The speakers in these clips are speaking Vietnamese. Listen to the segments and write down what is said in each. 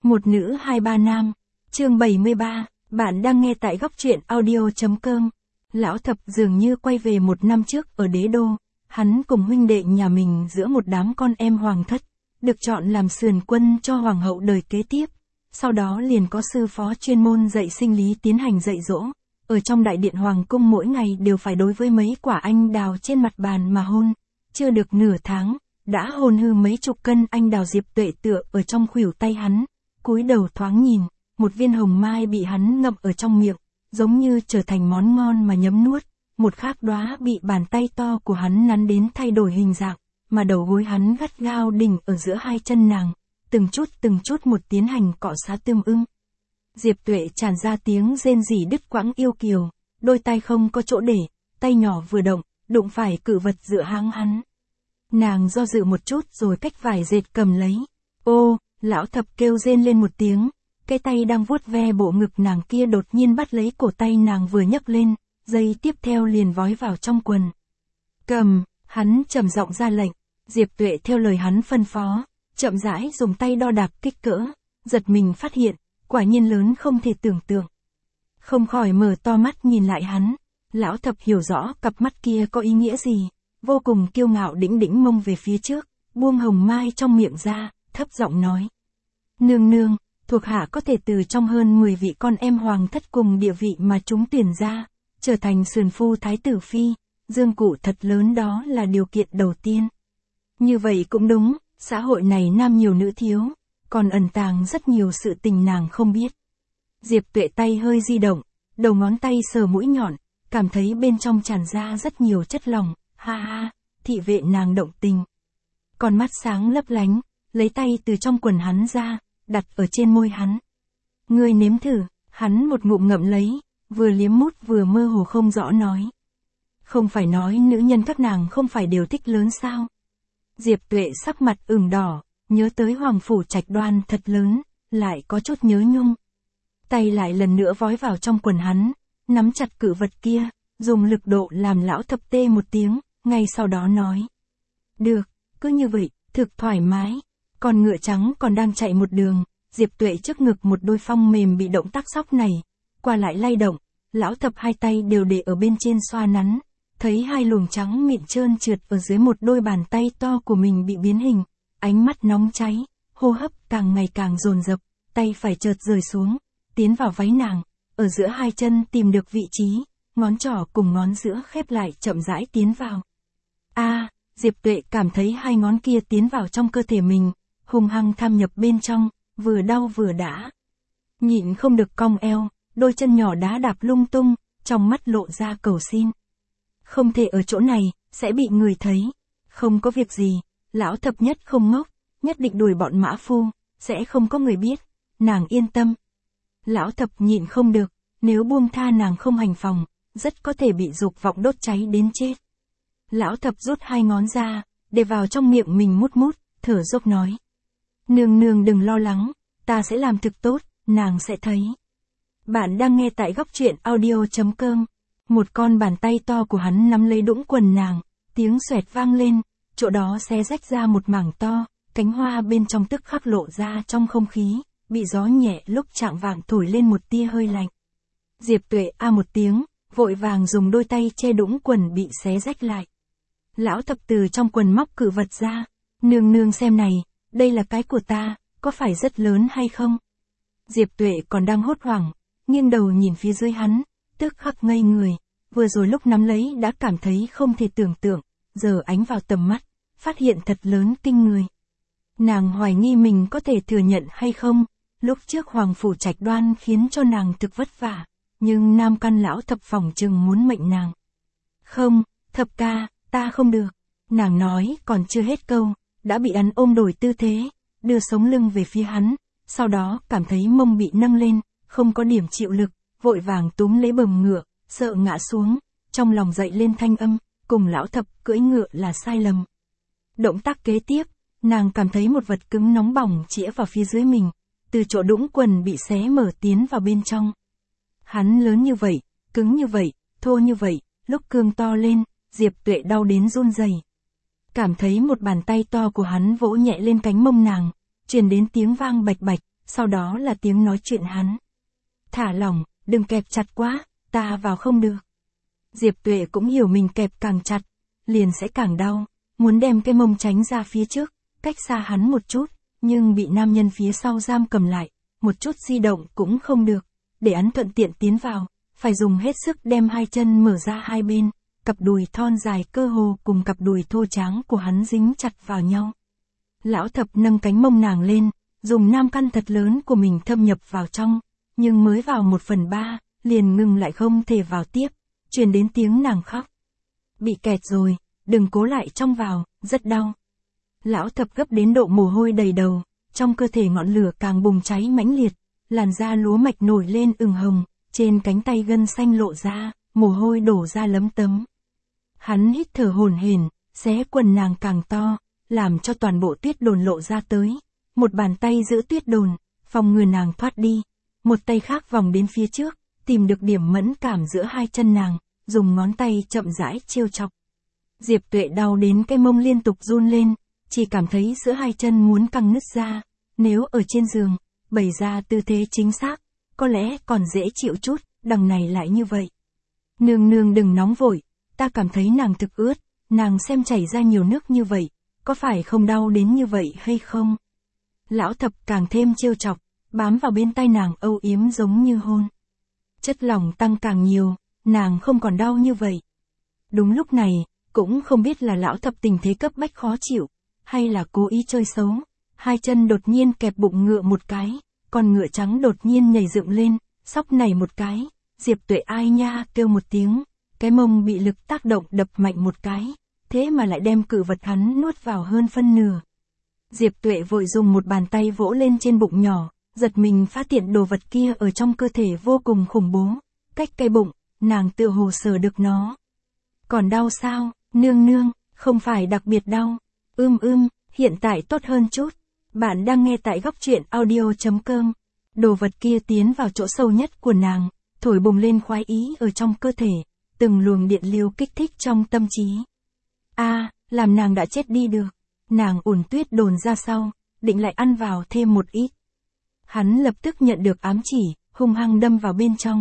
Một nữ hai ba nam. Chương 73, bạn đang nghe tại góc truyện audio.com. Lão Thập dường như quay về một năm trước ở Đế Đô, hắn cùng huynh đệ nhà mình giữa một đám con em hoàng thất, được chọn làm sườn quân cho hoàng hậu đời kế tiếp. Sau đó liền có sư phó chuyên môn dạy sinh lý tiến hành dạy dỗ. Ở trong đại điện hoàng cung mỗi ngày đều phải đối với mấy quả anh đào trên mặt bàn mà hôn. Chưa được nửa tháng, đã hôn hư mấy chục cân anh đào. Diệp Tuệ tựa ở trong khuỷu tay hắn, cúi đầu thoáng nhìn, một viên hồng mai bị hắn ngậm ở trong miệng, giống như trở thành món ngon mà nhấm nuốt. Một khác đóa bị bàn tay to của hắn nắn đến thay đổi hình dạng, mà đầu gối hắn gắt gao đỉnh ở giữa hai chân nàng, từng chút một tiến hành cọ xát tương ưng. Diệp Tuệ tràn ra tiếng rên rỉ đứt quãng yêu kiều, đôi tay không có chỗ để, tay nhỏ vừa động, đụng phải cự vật giữa háng hắn. Nàng do dự một chút rồi cách vải dệt cầm lấy. Ô, Lão Thập kêu rên lên một tiếng, cái tay đang vuốt ve bộ ngực nàng kia đột nhiên bắt lấy cổ tay nàng vừa nhấc lên, giây tiếp theo liền vói vào trong quần. Cầm, hắn trầm giọng ra lệnh. Diệp Tuệ theo lời hắn phân phó, chậm rãi dùng tay đo đạc kích cỡ, giật mình phát hiện, quả nhiên lớn không thể tưởng tượng. Không khỏi mở to mắt nhìn lại hắn. Lão Thập hiểu rõ cặp mắt kia có ý nghĩa gì, vô cùng kiêu ngạo đĩnh đĩnh mông về phía trước, buông hồng mai trong miệng ra, thấp giọng nói. Nương nương, thuộc hạ có thể từ trong hơn 10 vị con em hoàng thất cùng địa vị mà chúng tuyển ra, trở thành sườn phu thái tử phi, dương cụ thật lớn đó là điều kiện đầu tiên. Như vậy cũng đúng, xã hội này nam nhiều nữ thiếu, còn ẩn tàng rất nhiều sự tình nàng không biết. Diệp Tuệ tay hơi di động, đầu ngón tay sờ mũi nhọn, cảm thấy bên trong tràn ra rất nhiều chất lỏng, ha ha, thị vệ nàng động tình. Con mắt sáng lấp lánh, lấy tay từ trong quần hắn ra, đặt ở trên môi hắn. Ngươi nếm thử, hắn một ngụm ngậm lấy, vừa liếm mút vừa mơ hồ không rõ nói. Không phải nói nữ nhân các nàng không phải đều thích lớn sao? Diệp Tuệ sắc mặt ửng đỏ, nhớ tới Hoàng Phủ Trạch Đoan thật lớn, lại có chút nhớ nhung. Tay lại lần nữa vói vào trong quần hắn, nắm chặt cự vật kia, dùng lực độ làm Lão Thập tê một tiếng, ngay sau đó nói. Được, cứ như vậy, thực thoải mái. Con ngựa trắng còn đang chạy một đường, Diệp Tuệ trước ngực một đôi phong mềm bị động tác sóc này, qua lại lay động, Lão Thập hai tay đều để ở bên trên xoa nắn, thấy hai luồng trắng mịn trơn trượt ở dưới một đôi bàn tay to của mình bị biến hình, ánh mắt nóng cháy, hô hấp càng ngày càng dồn dập, tay phải chợt rời xuống, tiến vào váy nàng, ở giữa hai chân tìm được vị trí, ngón trỏ cùng ngón giữa khép lại chậm rãi tiến vào. Diệp Tuệ cảm thấy hai ngón kia tiến vào trong cơ thể mình, hung hăng tham nhập bên trong, vừa đau vừa đã. Nhịn không được cong eo, đôi chân nhỏ đá đạp lung tung, trong mắt lộ ra cầu xin. Không thể ở chỗ này, sẽ bị người thấy. Không có việc gì, Lão Thập nhất không ngốc, nhất định đuổi bọn mã phu, sẽ không có người biết, nàng yên tâm. Lão Thập nhịn không được, nếu buông tha nàng không hành phòng, rất có thể bị dục vọng đốt cháy đến chết. Lão Thập rút hai ngón ra, để vào trong miệng mình mút mút, thở dốc nói. Nương nương đừng lo lắng, ta sẽ làm thực tốt, nàng sẽ thấy. Bạn đang nghe tại góc truyện audio.com. Một con bàn tay to của hắn nắm lấy đũng quần nàng, tiếng xoẹt vang lên, chỗ đó xé rách ra một mảng to, cánh hoa bên trong tức khắc lộ ra trong không khí, bị gió nhẹ lúc chạng vạng thổi lên một tia hơi lạnh. Diệp Tuệ một tiếng, vội vàng dùng đôi tay che đũng quần bị xé rách lại. Lão Thập từ trong quần móc cự vật ra. Nương nương xem này, đây là cái của ta, có phải rất lớn hay không? Diệp Tuệ còn đang hốt hoảng, nghiêng đầu nhìn phía dưới hắn, tức khắc ngây người, vừa rồi lúc nắm lấy đã cảm thấy không thể tưởng tượng, giờ ánh vào tầm mắt, phát hiện thật lớn kinh người. Nàng hoài nghi mình có thể thừa nhận hay không, lúc trước Hoàng Phủ Trạch Đoan khiến cho nàng thực vất vả, nhưng nam căn Lão Thập phỏng chừng muốn mệnh nàng. Không, Thập ca, ta không được. Nàng nói còn chưa hết câu, đã bị hắn ôm đổi tư thế, đưa sống lưng về phía hắn, sau đó cảm thấy mông bị nâng lên, không có điểm chịu lực, vội vàng túm lấy bờm ngựa, sợ ngã xuống, trong lòng dậy lên thanh âm, cùng Lão Thập cưỡi ngựa là sai lầm. Động tác kế tiếp, nàng cảm thấy một vật cứng nóng bỏng chĩa vào phía dưới mình, từ chỗ đũng quần bị xé mở tiến vào bên trong. Hắn lớn như vậy, cứng như vậy, thô như vậy, lúc cương to lên, Diệp Tuệ đau đến run rẩy. Cảm thấy một bàn tay to của hắn vỗ nhẹ lên cánh mông nàng, truyền đến tiếng vang bạch bạch, sau đó là tiếng nói chuyện hắn. Thả lỏng, đừng kẹp chặt quá, ta vào không được. Diệp Tuệ cũng hiểu mình kẹp càng chặt, liền sẽ càng đau, muốn đem cái mông tránh ra phía trước, cách xa hắn một chút, nhưng bị nam nhân phía sau giam cầm lại, một chút di động cũng không được, để hắn thuận tiện tiến vào, phải dùng hết sức đem hai chân mở ra hai bên, cặp đùi thon dài cơ hồ cùng cặp đùi thô tráng của hắn dính chặt vào nhau. Lão Thập nâng cánh mông nàng lên, dùng nam căn thật lớn của mình thâm nhập vào trong, nhưng mới vào 1/3, liền ngừng lại không thể vào tiếp, truyền đến tiếng nàng khóc. Bị kẹt rồi, đừng cố lại trong vào, rất đau. Lão Thập gấp đến độ mồ hôi đầy đầu, trong cơ thể ngọn lửa càng bùng cháy mãnh liệt, làn da lúa mạch nổi lên ửng hồng, trên cánh tay gân xanh lộ ra, mồ hôi đổ ra lấm tấm. Hắn hít thở hổn hển, xé quần nàng càng to, làm cho toàn bộ tuyết đồn lộ ra tới. Một bàn tay giữ tuyết đồn, phòng ngừa nàng thoát đi. Một tay khác vòng đến phía trước, tìm được điểm mẫn cảm giữa hai chân nàng, dùng ngón tay chậm rãi trêu chọc. Diệp Tuệ đau đến cái mông liên tục run lên, chỉ cảm thấy giữa hai chân muốn căng nứt ra. Nếu ở trên giường, bày ra tư thế chính xác, có lẽ còn dễ chịu chút, đằng này lại như vậy. Nương nương đừng nóng vội, ta cảm thấy nàng thực ướt, nàng xem chảy ra nhiều nước như vậy, có phải không đau đến như vậy hay không? Lão Thập càng thêm trêu chọc, bám vào bên tai nàng âu yếm giống như hôn. Chất lỏng tăng càng nhiều, nàng không còn đau như vậy. Đúng lúc này, cũng không biết là Lão Thập tình thế cấp bách khó chịu, hay là cố ý chơi xấu, hai chân đột nhiên kẹp bụng ngựa một cái, con ngựa trắng đột nhiên nhảy dựng lên, sóc nảy một cái, Diệp Tuệ ai nha kêu một tiếng, cái mông bị lực tác động đập mạnh một cái, thế mà lại đem cự vật hắn nuốt vào hơn phân nửa. Diệp Tuệ vội dùng một bàn tay vỗ lên trên bụng nhỏ, giật mình phát hiện đồ vật kia ở trong cơ thể vô cùng khủng bố, cách cái bụng, nàng tựa hồ sờ được nó. Còn đau sao, nương nương, không phải đặc biệt đau, hiện tại tốt hơn chút. Bạn đang nghe tại góc truyện audio.com. Đồ vật kia tiến vào chỗ sâu nhất của nàng, thổi bùng lên khoái ý ở trong cơ thể, từng luồng điện lưu kích thích trong tâm trí. Làm nàng đã chết đi được. Nàng ủn tuyết đồn ra sau, định lại ăn vào thêm một ít. Hắn lập tức nhận được ám chỉ, hung hăng đâm vào bên trong.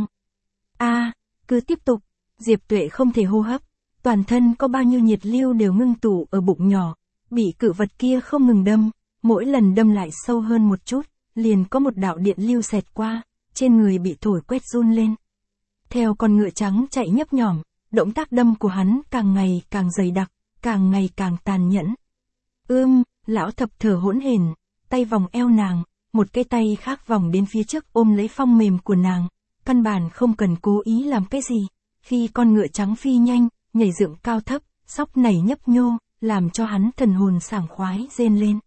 Cứ tiếp tục, Diệp Tuệ không thể hô hấp, toàn thân có bao nhiêu nhiệt lưu đều ngưng tụ ở bụng nhỏ, bị cự vật kia không ngừng đâm, mỗi lần đâm lại sâu hơn một chút, liền có một đạo điện lưu xẹt qua, trên người bị thổi quét run lên. Theo con ngựa trắng chạy nhấp nhỏm, động tác đâm của hắn càng ngày càng dày đặc, càng ngày càng tàn nhẫn. Lão Thập thở hỗn hển, tay vòng eo nàng, một cái tay khác vòng đến phía trước ôm lấy phong mềm của nàng, căn bản không cần cố ý làm cái gì. Khi con ngựa trắng phi nhanh, nhảy dựng cao thấp, sóc nảy nhấp nhô, làm cho hắn thần hồn sảng khoái rên lên.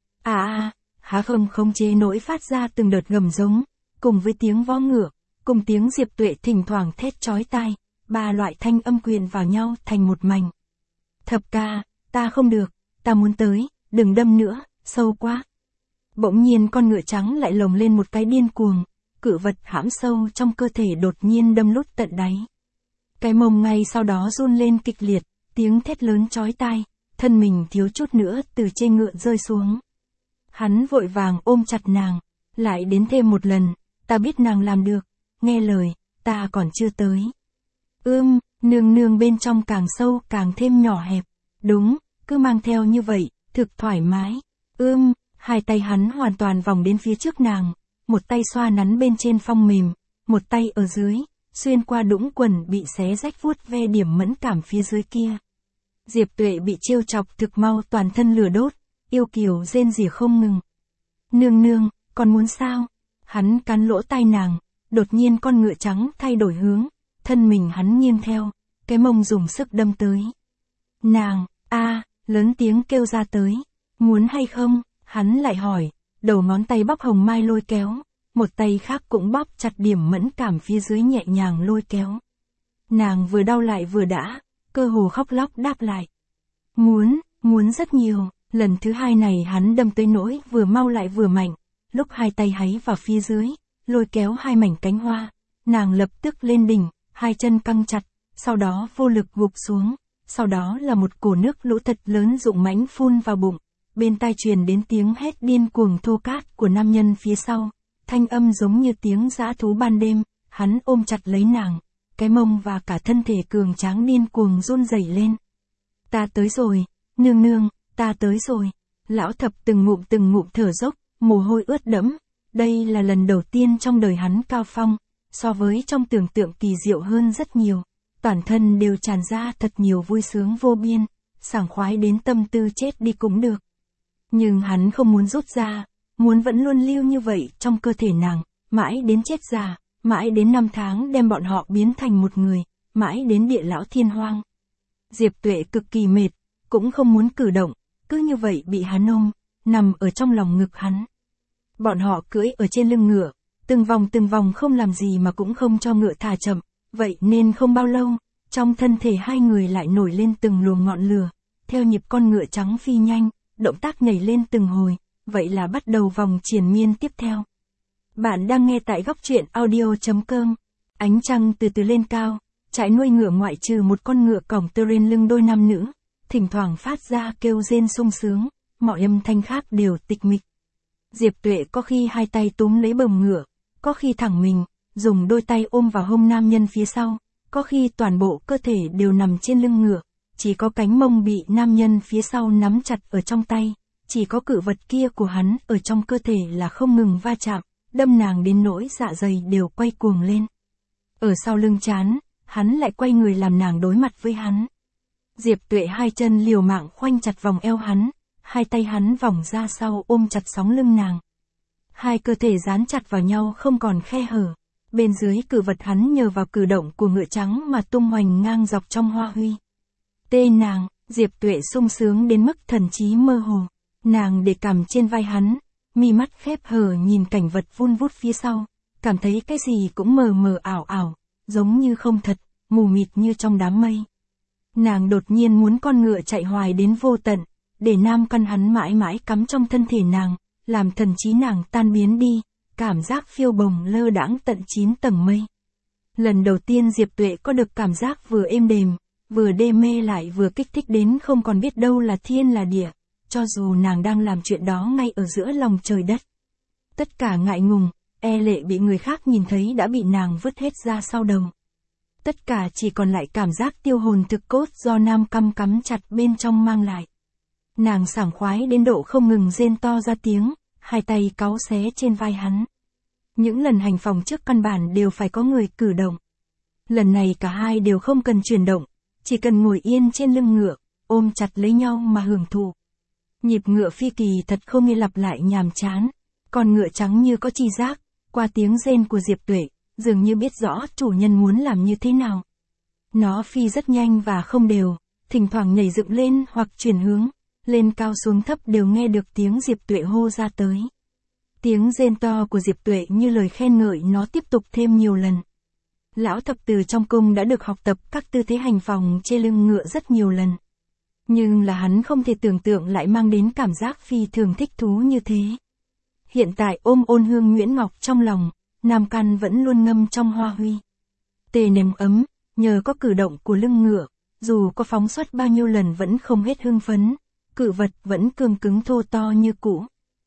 Há không chế nổi phát ra từng đợt gầm giống, cùng với tiếng vó ngựa, cùng tiếng Diệp Tuệ thỉnh thoảng thét chói tai, ba loại thanh âm quyện vào nhau thành một mảnh. Thập ca, ta không được, ta muốn tới, đừng đâm nữa, sâu quá. Bỗng nhiên con ngựa trắng lại lồng lên một cái điên cuồng, cự vật hãm sâu trong cơ thể đột nhiên đâm lút tận đáy. Cái mông ngay sau đó run lên kịch liệt, tiếng thét lớn chói tai, thân mình thiếu chút nữa từ trên ngựa rơi xuống. Hắn vội vàng ôm chặt nàng, lại đến thêm một lần, ta biết nàng làm được, nghe lời, ta còn chưa tới. Nương nương bên trong càng sâu càng thêm nhỏ hẹp, đúng, cứ mang theo như vậy, thực thoải mái. Hai tay hắn hoàn toàn vòng đến phía trước nàng, một tay xoa nắn bên trên phong mềm, một tay ở dưới, xuyên qua đũng quần bị xé rách vuốt ve điểm mẫn cảm phía dưới kia. Diệp Tuệ bị trêu chọc thực mau toàn thân lửa đốt, yêu kiều rên rỉ không ngừng. Nương nương, còn muốn sao? Hắn cắn lỗ tai nàng, đột nhiên con ngựa trắng thay đổi hướng, thân mình hắn nghiêng theo, cái mông dùng sức đâm tới. Nàng, lớn tiếng kêu ra tới, muốn hay không? Hắn lại hỏi, đầu ngón tay bóp hồng mai lôi kéo, một tay khác cũng bóp chặt điểm mẫn cảm phía dưới nhẹ nhàng lôi kéo. Nàng vừa đau lại vừa đã, cơ hồ khóc lóc đáp lại. Muốn rất nhiều, lần thứ hai này hắn đâm tới nỗi vừa mau lại vừa mạnh, lúc hai tay háy vào phía dưới, lôi kéo hai mảnh cánh hoa, nàng lập tức lên đỉnh, hai chân căng chặt, sau đó vô lực gục xuống, sau đó là một cổ nước lũ thật lớn rụng mãnh phun vào bụng, bên tai truyền đến tiếng hét điên cuồng thô cát của nam nhân phía sau, thanh âm giống như tiếng dã thú ban đêm, hắn ôm chặt lấy nàng, cái mông và cả thân thể cường tráng điên cuồng run rẩy lên. Ta tới rồi, nương nương, ta tới rồi. Lão thập từng ngụm thở dốc, mồ hôi ướt đẫm. Đây là lần đầu tiên trong đời hắn cao phong, so với trong tưởng tượng kỳ diệu hơn rất nhiều. Toàn thân đều tràn ra thật nhiều vui sướng vô biên, sảng khoái đến tâm tư chết đi cũng được. Nhưng hắn không muốn rút ra, muốn vẫn luôn lưu như vậy trong cơ thể nàng, mãi đến chết già, mãi đến 5 tháng đem bọn họ biến thành một người, mãi đến địa lão thiên hoang. Diệp Tuệ cực kỳ mệt, cũng không muốn cử động, cứ như vậy bị hắn ôm, nằm ở trong lòng ngực hắn. Bọn họ cưỡi ở trên lưng ngựa, từng vòng không làm gì mà cũng không cho ngựa thả chậm, vậy nên không bao lâu, trong thân thể hai người lại nổi lên từng luồng ngọn lửa, theo nhịp con ngựa trắng phi nhanh, động tác nhảy lên từng hồi, vậy là bắt đầu vòng triền miên tiếp theo. Bạn đang nghe tại góc truyện audio.com. Ánh trăng từ từ lên cao, trại nuôi ngựa ngoại trừ một con ngựa còng tơ trên lưng đôi nam nữ, thỉnh thoảng phát ra kêu rên sung sướng, mọi âm thanh khác đều tịch mịch. Diệp Tuệ có khi hai tay túm lấy bờm ngựa, có khi thẳng mình, dùng đôi tay ôm vào hông nam nhân phía sau, có khi toàn bộ cơ thể đều nằm trên lưng ngựa, chỉ có cánh mông bị nam nhân phía sau nắm chặt ở trong tay, chỉ có cự vật kia của hắn ở trong cơ thể là không ngừng va chạm, đâm nàng đến nỗi dạ dày đều quay cuồng lên. Ở sau lưng trán, hắn lại quay người làm nàng đối mặt với hắn. Diệp Tuệ hai chân liều mạng khoanh chặt vòng eo hắn, hai tay hắn vòng ra sau ôm chặt sóng lưng nàng. Hai cơ thể dán chặt vào nhau không còn khe hở, bên dưới cự vật hắn nhờ vào cử động của ngựa trắng mà tung hoành ngang dọc trong hoa huy. Tê nàng, Diệp Tuệ sung sướng đến mức thần trí mơ hồ, nàng để cằm trên vai hắn, mi mắt khép hờ nhìn cảnh vật vun vút phía sau, cảm thấy cái gì cũng mờ mờ ảo ảo, giống như không thật, mù mịt như trong đám mây. Nàng đột nhiên muốn con ngựa chạy hoài đến vô tận, để nam căn hắn mãi mãi cắm trong thân thể nàng, làm thần trí nàng tan biến đi, cảm giác phiêu bồng lơ đãng tận 9 tầng mây. Lần đầu tiên Diệp Tuệ có được cảm giác vừa êm đềm, vừa đê mê lại vừa kích thích đến không còn biết đâu là thiên là địa, cho dù nàng đang làm chuyện đó ngay ở giữa lòng trời đất. Tất cả ngại ngùng, e lệ bị người khác nhìn thấy đã bị nàng vứt hết ra sau đầu. Tất cả chỉ còn lại cảm giác tiêu hồn thực cốt do nam cắm chặt bên trong mang lại. Nàng sảng khoái đến độ không ngừng rên to ra tiếng, hai tay cáu xé trên vai hắn. Những lần hành phòng trước căn bản đều phải có người cử động. Lần này cả hai đều không cần chuyển động, chỉ cần ngồi yên trên lưng ngựa, ôm chặt lấy nhau mà hưởng thụ. Nhịp ngựa phi kỳ thật không nghe lặp lại nhàm chán, con ngựa trắng như có tri giác, qua tiếng rên của Diệp Tuệ, dường như biết rõ chủ nhân muốn làm như thế nào. Nó phi rất nhanh và không đều, thỉnh thoảng nhảy dựng lên hoặc chuyển hướng, lên cao xuống thấp đều nghe được tiếng Diệp Tuệ hô ra tới. Tiếng rên to của Diệp Tuệ như lời khen ngợi nó tiếp tục thêm nhiều lần. Lão thập từ trong cung đã được học tập các tư thế hành phòng trên lưng ngựa rất nhiều lần. Nhưng là hắn không thể tưởng tượng lại mang đến cảm giác phi thường thích thú như thế. Hiện tại ôm ôn hương Nguyễn Ngọc trong lòng, nam căn vẫn luôn ngâm trong hoa huy. Tê nềm ấm, nhờ có cử động của lưng ngựa, dù có phóng xuất bao nhiêu lần vẫn không hết hưng phấn, cự vật vẫn cương cứng thô to như cũ.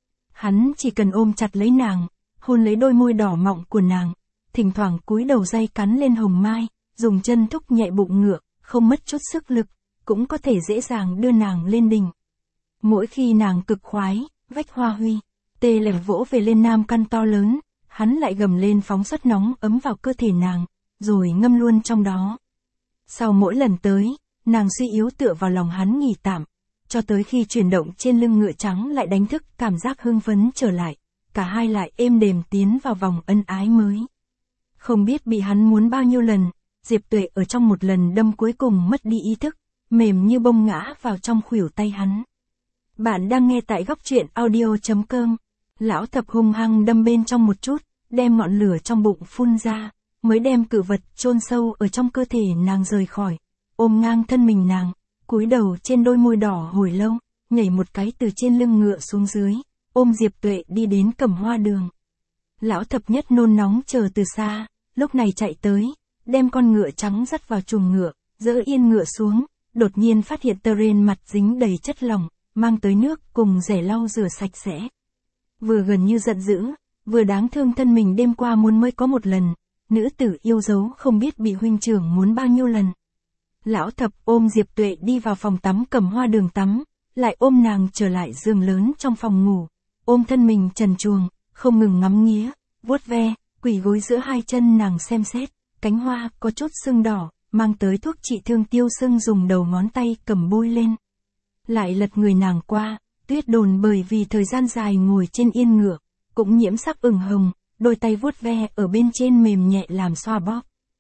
Hắn chỉ cần ôm chặt lấy nàng, hôn lấy đôi môi đỏ mọng của nàng, thỉnh thoảng cúi đầu day cắn lên hồng mai, dùng chân thúc nhẹ bụng ngựa, không mất chút sức lực, cũng có thể dễ dàng đưa nàng lên đỉnh. Mỗi khi nàng cực khoái, vách hoa huy, tê lèm vỗ về lên nam căn to lớn, hắn lại gầm lên phóng xuất nóng ấm vào cơ thể nàng, rồi ngâm luôn trong đó. Sau mỗi lần tới, nàng suy yếu tựa vào lòng hắn nghỉ tạm, cho tới khi chuyển động trên lưng ngựa trắng lại đánh thức cảm giác hưng phấn trở lại, cả hai lại êm đềm tiến vào vòng ân ái mới. Không biết bị hắn muốn bao nhiêu lần, Diệp Tuệ ở trong một lần đâm cuối cùng mất đi ý thức, mềm như bông ngã vào trong khuỷu tay hắn. Bạn đang nghe tại góc truyện audio.com. Lão thập hung hăng đâm bên trong một chút, đem ngọn lửa trong bụng phun ra, mới đem cự vật chôn sâu ở trong cơ thể nàng rời khỏi, ôm ngang thân mình nàng, cúi đầu trên đôi môi đỏ hồi lâu, nhảy một cái từ trên lưng ngựa xuống dưới, ôm Diệp Tuệ đi đến Cẩm Hoa Đường. Lão thập nhất nôn nóng chờ từ xa, lúc này chạy tới, đem con ngựa trắng dắt vào chuồng ngựa, dỡ yên ngựa xuống, đột nhiên phát hiện tơ rên mặt dính đầy chất lỏng, mang tới nước cùng rẻ lau rửa sạch sẽ. Vừa gần như giận dữ, vừa đáng thương thân mình đêm qua muốn mới có một lần, nữ tử yêu dấu không biết bị huynh trưởng muốn bao nhiêu lần. Lão Thập ôm Diệp Tuệ đi vào phòng tắm cầm hoa đường tắm, lại ôm nàng trở lại giường lớn trong phòng ngủ, ôm thân mình trần truồng, không ngừng ngắm nghía, vuốt ve, quỳ gối giữa hai chân nàng xem xét, cánh hoa có chút sưng đỏ, mang tới thuốc trị thương tiêu sưng dùng đầu ngón tay cầm bôi lên. Lại lật người nàng qua, Tuyết Đồn bởi vì thời gian dài ngồi trên yên ngựa, cũng nhiễm sắc ửng hồng, đôi tay vuốt ve ở bên trên mềm nhẹ làm xoa bóp.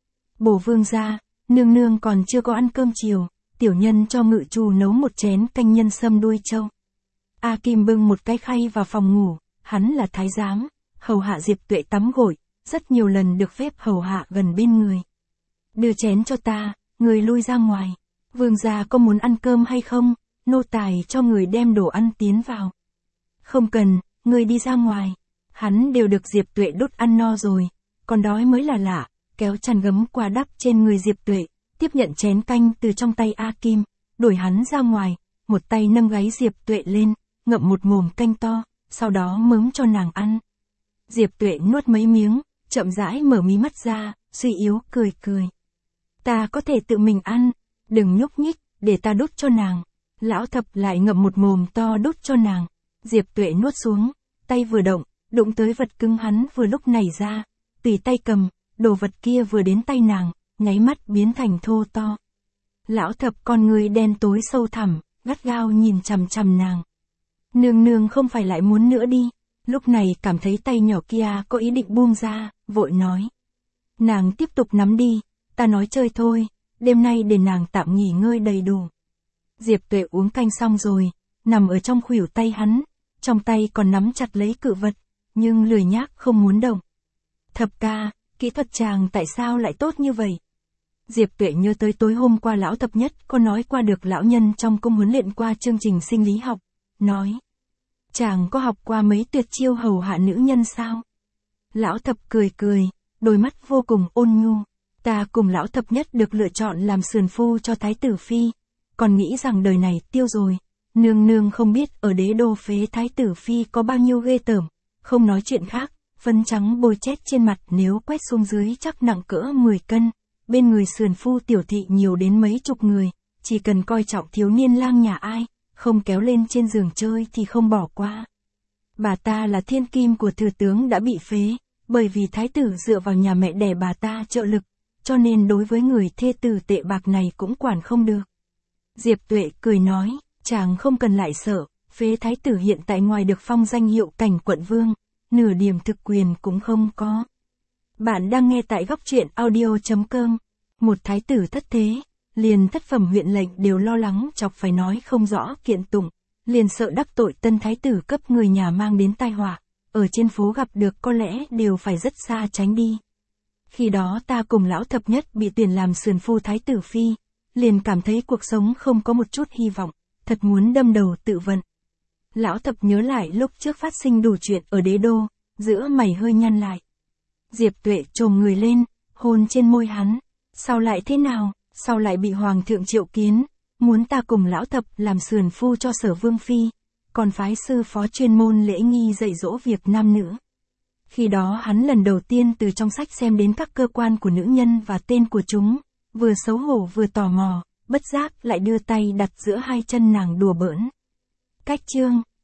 Bổ vương gia, nương nương còn chưa có ăn cơm chiều, tiểu nhân cho ngự trù nấu một chén canh nhân sâm đuôi trâu. A Kim bưng một cái khay vào phòng ngủ, hắn là thái giám, hầu hạ Diệp Tuệ tắm gội, rất nhiều lần được phép hầu hạ gần bên người. Đưa chén cho ta, người lui ra ngoài. Vương gia có muốn ăn cơm hay không? Nô tài cho người đem đồ ăn tiến vào. Không cần, người đi ra ngoài. Hắn đều được Diệp Tuệ đút ăn no rồi, còn đói mới là lạ, kéo chăn gấm qua đắp trên người Diệp Tuệ, tiếp nhận chén canh từ trong tay A Kim, đuổi hắn ra ngoài, một tay nâng gáy Diệp Tuệ lên, ngậm một mồm canh to, sau đó mớm cho nàng ăn. Diệp Tuệ nuốt mấy miếng, chậm rãi mở mí mắt ra, suy yếu cười cười. Ta có thể tự mình ăn, đừng nhúc nhích, để ta đút cho nàng. Lão Thập lại ngậm một mồm to đút cho nàng. Diệp Tuệ nuốt xuống, tay vừa động, đụng tới vật cứng hắn vừa lúc nảy ra, tùy tay cầm, đồ vật kia vừa đến tay nàng, nháy mắt biến thành thô to. Lão Thập con người đen tối sâu thẳm, gắt gao nhìn chằm chằm nàng. Nương nương không phải lại muốn nữa đi, lúc này cảm thấy tay nhỏ kia có ý định buông ra, vội nói. Nàng tiếp tục nắm đi, ta nói chơi thôi, đêm nay để nàng tạm nghỉ ngơi đầy đủ. Diệp Tuệ uống canh xong rồi, nằm ở trong khuỷu tay hắn, trong tay còn nắm chặt lấy cự vật, nhưng lười nhác không muốn động. Thập ca, kỹ thuật chàng tại sao lại tốt như vậy? Diệp Tuệ nhớ tới tối hôm qua lão Thập Nhất có nói qua được lão nhân trong cung huấn luyện qua chương trình sinh lý học, nói. Chàng có học qua mấy tuyệt chiêu hầu hạ nữ nhân sao? Lão Thập cười cười, đôi mắt vô cùng ôn nhu. Ta cùng lão Thập Nhất được lựa chọn làm sườn phu cho Thái tử Phi, còn nghĩ rằng đời này tiêu rồi. Nương nương không biết ở đế đô phế Thái tử Phi có bao nhiêu ghê tởm, không nói chuyện khác, phấn trắng bôi chét trên mặt nếu quét xuống dưới chắc nặng cỡ 10 cân, bên người sườn phu tiểu thị nhiều đến mấy chục người, chỉ cần coi trọng thiếu niên lang nhà ai, không kéo lên trên giường chơi thì không bỏ qua. Bà ta là thiên kim của thừa tướng đã bị phế, bởi vì thái tử dựa vào nhà mẹ đẻ bà ta trợ lực, cho nên đối với người thê tử tệ bạc này cũng quản không được. Diệp Tuệ cười nói, chàng không cần lại sợ, phế thái tử hiện tại ngoài được phong danh hiệu cảnh quận vương, nửa điểm thực quyền cũng không có. Bạn đang nghe tại góc truyện audio.com, một thái tử thất thế, liền thất phẩm huyện lệnh đều lo lắng chọc phải nói không rõ kiện tụng, liền sợ đắc tội tân thái tử cấp người nhà mang đến tai họa, ở trên phố gặp được có lẽ đều phải rất xa tránh đi. Khi đó ta cùng lão Thập Nhất bị tuyển làm sườn phu Thái tử Phi, liền cảm thấy cuộc sống không có một chút hy vọng, thật muốn đâm đầu tự vận. Lão Thập nhớ lại lúc trước phát sinh đủ chuyện ở đế đô, giữa mày hơi nhăn lại. Diệp Tuệ chồm người lên, hôn trên môi hắn, sao lại thế nào, sao lại bị hoàng thượng triệu kiến, muốn ta cùng lão Thập làm sườn phu cho Sở Vương Phi, còn phái sư phó chuyên môn lễ nghi dạy dỗ việc nam nữ. Khi đó hắn lần đầu tiên từ trong sách xem đến các cơ quan của nữ nhân và tên của chúng, vừa xấu hổ vừa tò mò, bất giác lại đưa tay đặt giữa hai chân nàng đùa bỡn. Cách chương